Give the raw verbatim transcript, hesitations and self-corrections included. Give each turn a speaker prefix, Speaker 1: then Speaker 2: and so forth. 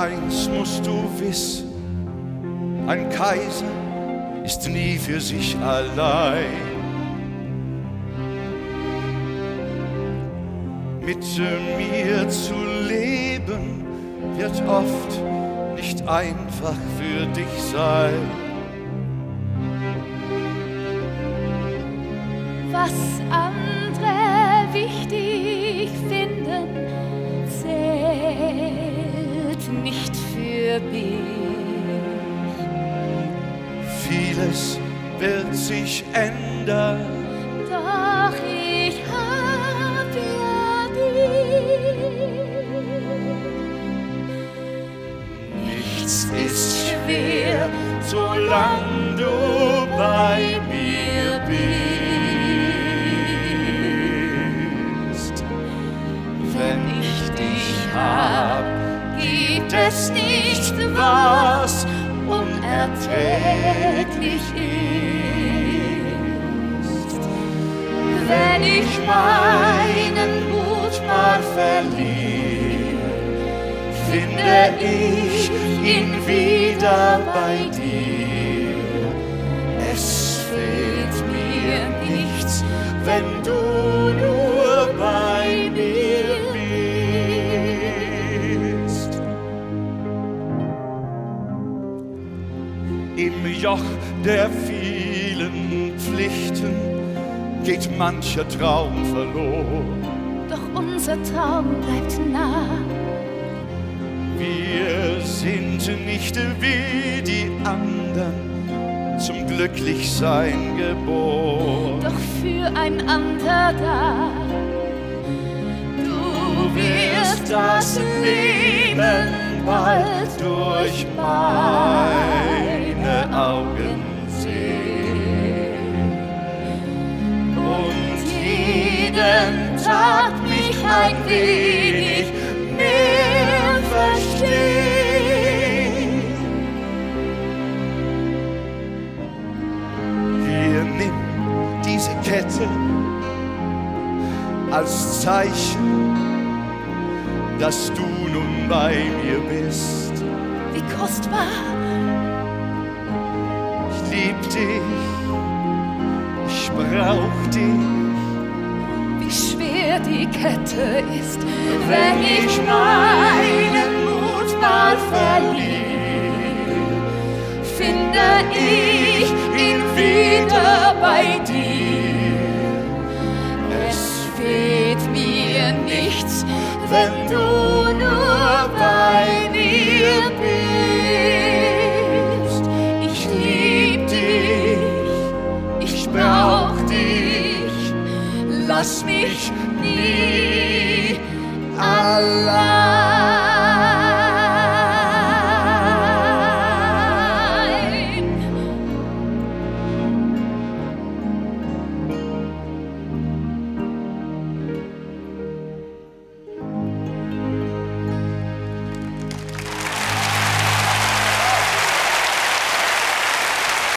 Speaker 1: eins musst du wissen, ein Kaiser ist nie für sich allein. Mit mir zu leben wird oft nicht einfach für dich sein.
Speaker 2: Was andere wichtig finden, zählt nicht für mich.
Speaker 1: Vieles wird sich ändern,
Speaker 2: doch ich hab ja dich.
Speaker 1: nichts ist schwer, solange du bei mir bist. Wenn ich dich hab, gibt es nicht, was unerträglich ist. Wenn ich meinen Mut mal verliere, finde ich ihn wieder bei dir. Es fehlt mir nichts, wenn du nur bei mir bist. Im Joch der vielen Pflichten geht mancher Traum verloren.
Speaker 2: Doch unser Traum bleibt nah.
Speaker 1: Wir sind nicht wie die anderen zum Glücklichsein geboren.
Speaker 2: Doch füreinander da.
Speaker 1: Du wirst das Leben bald durch meine Augen sehen und jeden Tag mich ein wenig mehr verstehen. Hier, nimm diese Kette als Zeichen, dass du nun bei mir bist.
Speaker 2: Wie kostbar,
Speaker 1: Ich lieb dich, ich brauch dich.
Speaker 2: wie schwer die Kette ist, wenn ich meinen Mut mal verliere, finde ich ihn wieder bei dir. Es fehlt mir nichts, wenn du